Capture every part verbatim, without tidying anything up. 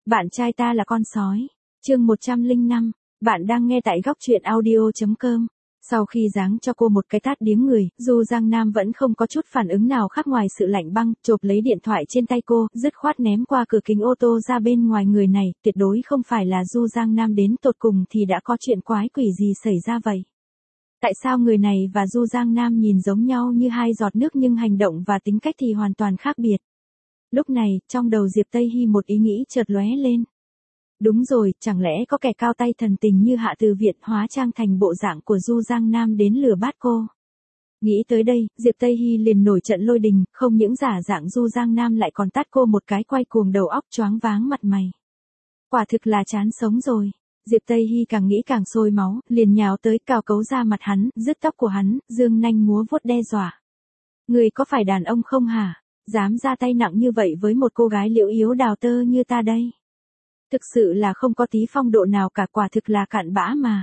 Bạn trai ta là con sói. Chương một trăm lẻ năm, bạn đang nghe tại góc truyện audio chấm com. Sau khi giáng cho cô một cái tát điếng người, Du Giang Nam vẫn không có chút phản ứng nào khác ngoài sự lạnh băng, chộp lấy điện thoại trên tay cô, dứt khoát ném qua cửa kính ô tô ra bên ngoài. Người này, tuyệt đối không phải là Du Giang Nam, đến tột cùng thì đã có chuyện quái quỷ gì xảy ra vậy? Tại sao người này và Du Giang Nam nhìn giống nhau như hai giọt nước nhưng hành động và tính cách thì hoàn toàn khác biệt? Lúc này, trong đầu Diệp Tây Hy một ý nghĩ chợt lóe lên. Đúng rồi, chẳng lẽ có kẻ cao tay thần tình như Hạ Từ Việt hóa trang thành bộ dạng của Du Giang Nam đến lừa bát cô? Nghĩ tới đây, Diệp Tây Hy liền nổi trận lôi đình, không những giả dạng Du Giang Nam lại còn tát cô một cái quay cuồng đầu óc choáng váng mặt mày. Quả thực là chán sống rồi. Diệp Tây Hy càng nghĩ càng sôi máu, liền nhào tới cào cấu ra mặt hắn, rứt tóc của hắn, dương nanh múa vuốt đe dọa. Người có phải đàn ông không hả? Dám ra tay nặng như vậy với một cô gái liễu yếu đào tơ như ta đây? Thực sự là không có tí phong độ nào cả, quả thực là cặn bã mà.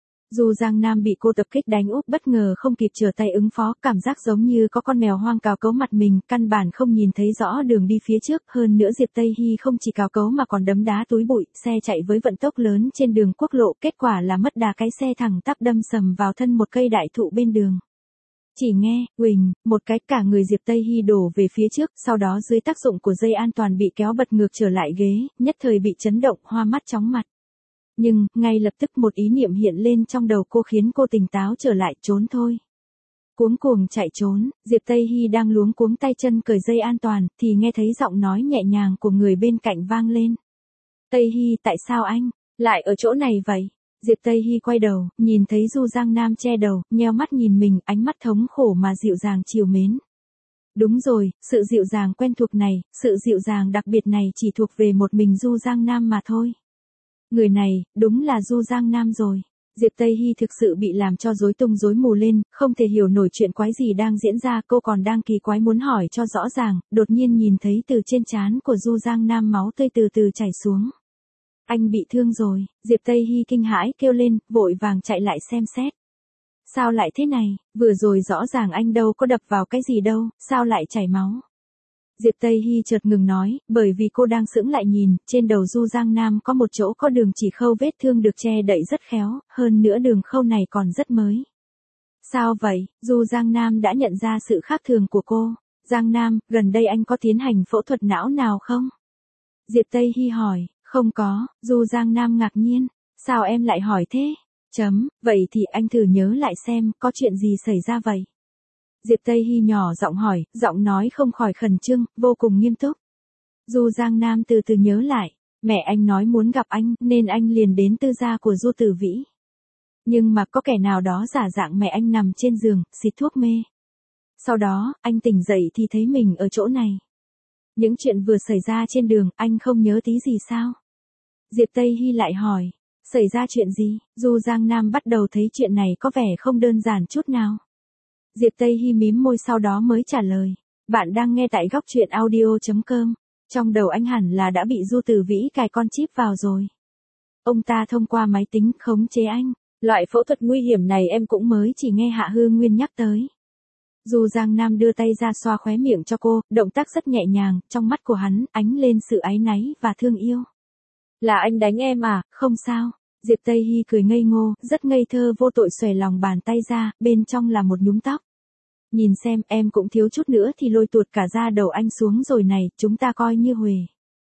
Du Giang Nam bị cô tập kích đánh úp, bất ngờ không kịp trở tay ứng phó, cảm giác giống như có con mèo hoang cào cấu mặt mình, căn bản không nhìn thấy rõ đường đi phía trước. Hơn nữa Diệp Tây Hy không chỉ cào cấu mà còn đấm đá túi bụi, xe chạy với vận tốc lớn trên đường quốc lộ, kết quả là mất đà, cái xe thẳng tắp đâm sầm vào thân một cây đại thụ bên đường. Chỉ nghe, uỳnh, một cái, cả người Diệp Tây Hy đổ về phía trước, sau đó dưới tác dụng của dây an toàn bị kéo bật ngược trở lại ghế, nhất thời bị chấn động, hoa mắt chóng mặt. Nhưng, ngay lập tức một ý niệm hiện lên trong đầu cô khiến cô tỉnh táo trở lại, trốn thôi. Cuống cuồng chạy trốn, Diệp Tây Hy đang luống cuống tay chân cởi dây an toàn, thì nghe thấy giọng nói nhẹ nhàng của người bên cạnh vang lên. Tây Hy, tại sao anh lại ở chỗ này vậy? Diệp Tây Hy quay đầu, nhìn thấy Du Giang Nam che đầu, nheo mắt nhìn mình, ánh mắt thống khổ mà dịu dàng trìu mến. Đúng rồi, sự dịu dàng quen thuộc này, sự dịu dàng đặc biệt này chỉ thuộc về một mình Du Giang Nam mà thôi. Người này, đúng là Du Giang Nam rồi. Diệp Tây Hy thực sự bị làm cho rối tung rối mù lên, không thể hiểu nổi chuyện quái gì đang diễn ra. Cô còn đang kỳ quái muốn hỏi cho rõ ràng, đột nhiên nhìn thấy từ trên trán của Du Giang Nam máu tươi từ từ chảy xuống. Anh bị thương rồi, Diệp Tây Hy kinh hãi kêu lên, vội vàng chạy lại xem xét. Sao lại thế này, vừa rồi rõ ràng anh đâu có đập vào cái gì đâu, sao lại chảy máu? Diệp Tây Hy chợt ngừng nói, bởi vì cô đang sững lại nhìn, trên đầu Du Giang Nam có một chỗ có đường chỉ khâu vết thương được che đậy rất khéo, hơn nữa đường khâu này còn rất mới. Sao vậy? Du Giang Nam đã nhận ra sự khác thường của cô. Giang Nam, gần đây anh có tiến hành phẫu thuật não nào không? Diệp Tây Hy hỏi. Không có, Du Giang Nam ngạc nhiên. Sao em lại hỏi thế? Chấm, vậy thì anh thử nhớ lại xem, có chuyện gì xảy ra vậy? Diệp Tây Hy nhỏ giọng hỏi, giọng nói không khỏi khẩn trương, vô cùng nghiêm túc. Du Giang Nam từ từ nhớ lại, mẹ anh nói muốn gặp anh, nên anh liền đến tư gia của Du Tử Vĩ. Nhưng mà có kẻ nào đó giả dạng mẹ anh nằm trên giường, xịt thuốc mê. Sau đó, anh tỉnh dậy thì thấy mình ở chỗ này. Những chuyện vừa xảy ra trên đường, anh không nhớ tí gì sao? Diệp Tây Hy lại hỏi, xảy ra chuyện gì? Du Giang Nam bắt đầu thấy chuyện này có vẻ không đơn giản chút nào. Diệp Tây Hy mím môi sau đó mới trả lời, bạn đang nghe tại góc truyện audio chấm com. Trong đầu anh hẳn là đã bị Du Tử Vĩ cài con chip vào rồi. Ông ta thông qua máy tính khống chế anh. Loại phẫu thuật nguy hiểm này em cũng mới chỉ nghe Hạ Hư Nguyên nhắc tới. Du Giang Nam đưa tay ra xoa khóe miệng cho cô, động tác rất nhẹ nhàng, trong mắt của hắn ánh lên sự áy náy và thương yêu. Là anh đánh em à? Không sao. Diệp Tây Hy cười ngây ngô, rất ngây thơ vô tội xòe lòng bàn tay ra, bên trong là một nhúm tóc. Nhìn xem, em cũng thiếu chút nữa thì lôi tuột cả da đầu anh xuống rồi này, chúng ta coi như huề.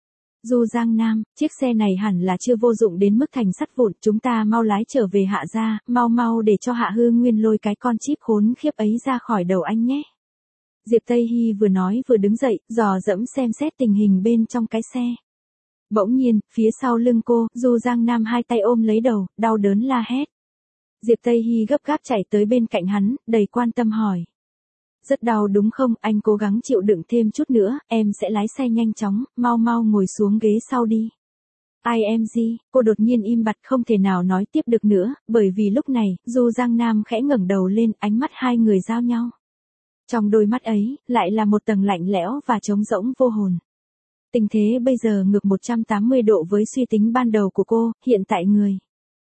Du Giang Nam, chiếc xe này hẳn là chưa vô dụng đến mức thành sắt vụn, chúng ta mau lái trở về Hạ gia, mau mau để cho Hạ Hư Nguyên lôi cái con chip khốn khiếp ấy ra khỏi đầu anh nhé. Diệp Tây Hy vừa nói vừa đứng dậy, dò dẫm xem xét tình hình bên trong cái xe. Bỗng nhiên, phía sau lưng cô, Du Giang Nam hai tay ôm lấy đầu, đau đớn la hét. Diệp Tây Hy gấp gáp chạy tới bên cạnh hắn, đầy quan tâm hỏi. Rất đau đúng không? Anh cố gắng chịu đựng thêm chút nữa, em sẽ lái xe nhanh chóng, mau mau ngồi xuống ghế sau đi. Ai em gì? Cô đột nhiên im bặt không thể nào nói tiếp được nữa, bởi vì lúc này, Du Giang Nam khẽ ngẩng đầu lên, ánh mắt hai người giao nhau. Trong đôi mắt ấy, lại là một tầng lạnh lẽo và trống rỗng vô hồn. Tình thế bây giờ ngược một trăm tám mươi độ với suy tính ban đầu của cô, hiện tại người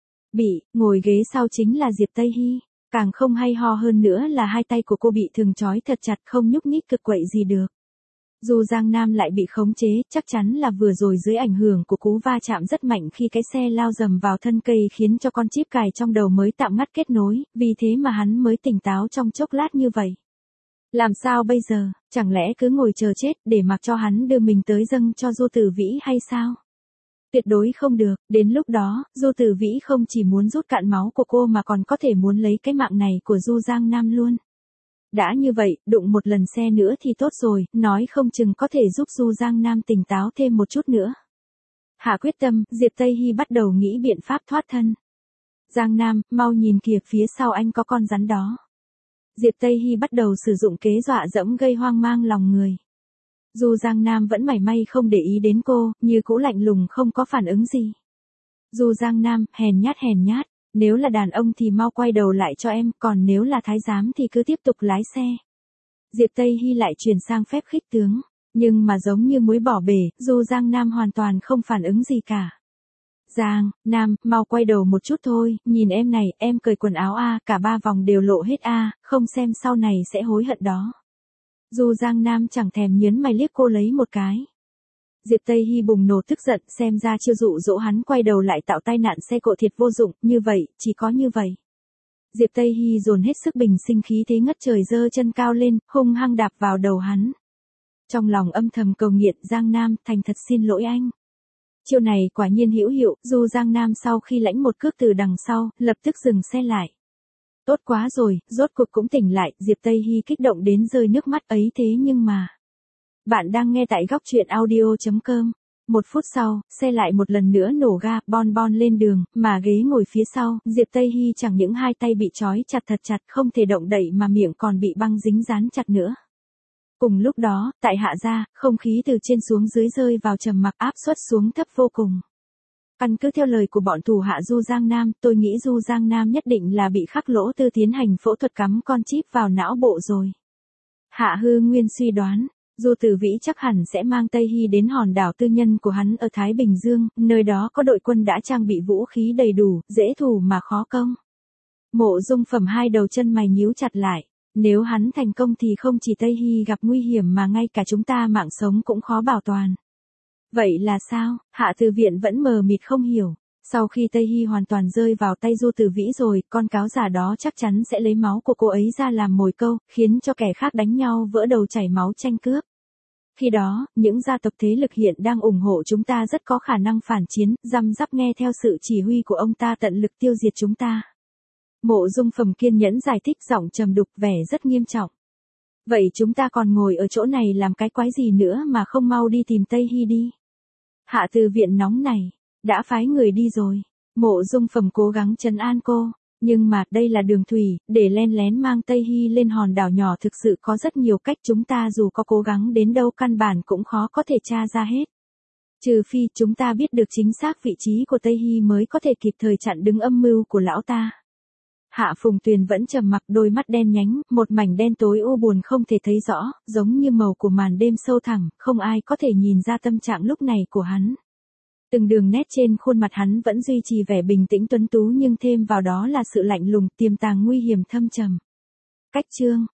bị ngồi ghế sau chính là Diệp Tây Hy. Càng không hay ho hơn nữa là hai tay của cô bị thừng trói thật chặt không nhúc nhích cực quậy gì được. Du Giang Nam lại bị khống chế, chắc chắn là vừa rồi dưới ảnh hưởng của cú va chạm rất mạnh khi cái xe lao dầm vào thân cây khiến cho con chip cài trong đầu mới tạm ngắt kết nối, vì thế mà hắn mới tỉnh táo trong chốc lát như vậy. Làm sao bây giờ, chẳng lẽ cứ ngồi chờ chết để mặc cho hắn đưa mình tới dâng cho Du Tử Vĩ hay sao? Tuyệt đối không được, đến lúc đó, Du Tử Vĩ không chỉ muốn rút cạn máu của cô mà còn có thể muốn lấy cái mạng này của Du Giang Nam luôn. Đã như vậy, đụng một lần xe nữa thì tốt rồi, nói không chừng có thể giúp Du Giang Nam tỉnh táo thêm một chút nữa. Hạ quyết tâm, Diệp Tây Hy bắt đầu nghĩ biện pháp thoát thân. Giang Nam, mau nhìn kìa, phía sau anh có con rắn đó. Diệp Tây Hy bắt đầu sử dụng kế dọa dẫm gây hoang mang lòng người. Du Giang Nam vẫn mảy may không để ý đến cô, như cũ lạnh lùng không có phản ứng gì. Du Giang Nam, hèn nhát hèn nhát, nếu là đàn ông thì mau quay đầu lại cho em, còn nếu là thái giám thì cứ tiếp tục lái xe. Diệp Tây Hy lại chuyển sang phép khích tướng, nhưng mà giống như muối bỏ bể, Du Giang Nam hoàn toàn không phản ứng gì cả. Giang Nam, mau quay đầu một chút thôi, nhìn em này, em cởi quần áo a, cả ba vòng đều lộ hết a, không xem sau này sẽ hối hận đó. Du Giang Nam chẳng thèm nhớn mày liếc cô lấy một cái. Diệp Tây Hy bùng nổ tức giận, xem ra chiêu dụ dỗ hắn quay đầu lại tạo tai nạn xe cộ thiệt vô dụng, như vậy, chỉ có như vậy. Diệp Tây Hy dồn hết sức bình sinh khí thế ngất trời giơ chân cao lên, hung hăng đạp vào đầu hắn. Trong lòng âm thầm cầu nguyện, Giang Nam, thành thật xin lỗi anh. Chiêu này quả nhiên hữu hiệu, Du Giang Nam sau khi lãnh một cước từ đằng sau, lập tức dừng xe lại. Tốt quá rồi, rốt cuộc cũng tỉnh lại, Diệp Tây Hy kích động đến rơi nước mắt ấy thế nhưng mà. Bạn đang nghe tại góc truyện audio.com. Một phút sau, xe lại một lần nữa nổ ga, bon bon lên đường, mà ghế ngồi phía sau, Diệp Tây Hy chẳng những hai tay bị trói chặt thật chặt không thể động đậy mà miệng còn bị băng dính dán chặt nữa. Cùng lúc đó, tại Hạ gia, không khí từ trên xuống dưới rơi vào trầm mặc, áp suất xuống thấp vô cùng. Căn cứ theo lời của bọn thủ hạ Du Giang Nam, tôi nghĩ Du Giang Nam nhất định là bị khắc lỗ tư tiến hành phẫu thuật cắm con chip vào não bộ rồi. Hạ Hư Nguyên suy đoán, Du Tử Vĩ chắc hẳn sẽ mang Tây Hy đến hòn đảo tư nhân của hắn ở Thái Bình Dương, nơi đó có đội quân đã trang bị vũ khí đầy đủ, dễ thủ mà khó công. Mộ Dung Phẩm hai đầu chân mày nhíu chặt lại. Nếu hắn thành công thì không chỉ Tây Hy gặp nguy hiểm mà ngay cả chúng ta mạng sống cũng khó bảo toàn. Vậy là sao? Hạ Từ Viện vẫn mờ mịt không hiểu. Sau khi Tây Hy hoàn toàn rơi vào tay Du Tử Vĩ rồi, con cáo giả đó chắc chắn sẽ lấy máu của cô ấy ra làm mồi câu, khiến cho kẻ khác đánh nhau vỡ đầu chảy máu tranh cướp. Khi đó, những gia tộc thế lực hiện đang ủng hộ chúng ta rất có khả năng phản chiến, răm rắp nghe theo sự chỉ huy của ông ta tận lực tiêu diệt chúng ta. Mộ Dung Phẩm kiên nhẫn giải thích, giọng trầm đục, vẻ rất nghiêm trọng. Vậy chúng ta còn ngồi ở chỗ này làm cái quái gì nữa mà không mau đi tìm Tây Hy đi. Hạ Từ Viện nóng này, đã phái người đi rồi. Mộ Dung Phẩm cố gắng trấn an cô, nhưng mà đây là đường thủy, để len lén mang Tây Hy lên hòn đảo nhỏ thực sự có rất nhiều cách, chúng ta dù có cố gắng đến đâu căn bản cũng khó có thể tra ra hết. Trừ phi chúng ta biết được chính xác vị trí của Tây Hy mới có thể kịp thời chặn đứng âm mưu của lão ta. Hạ Phùng Tuyền vẫn trầm mặc, đôi mắt đen nhánh, một mảnh đen tối u buồn không thể thấy rõ, giống như màu của màn đêm sâu thẳm, không ai có thể nhìn ra tâm trạng lúc này của hắn. Từng đường nét trên khuôn mặt hắn vẫn duy trì vẻ bình tĩnh tuấn tú nhưng thêm vào đó là sự lạnh lùng, tiềm tàng nguy hiểm thâm trầm. Cách chương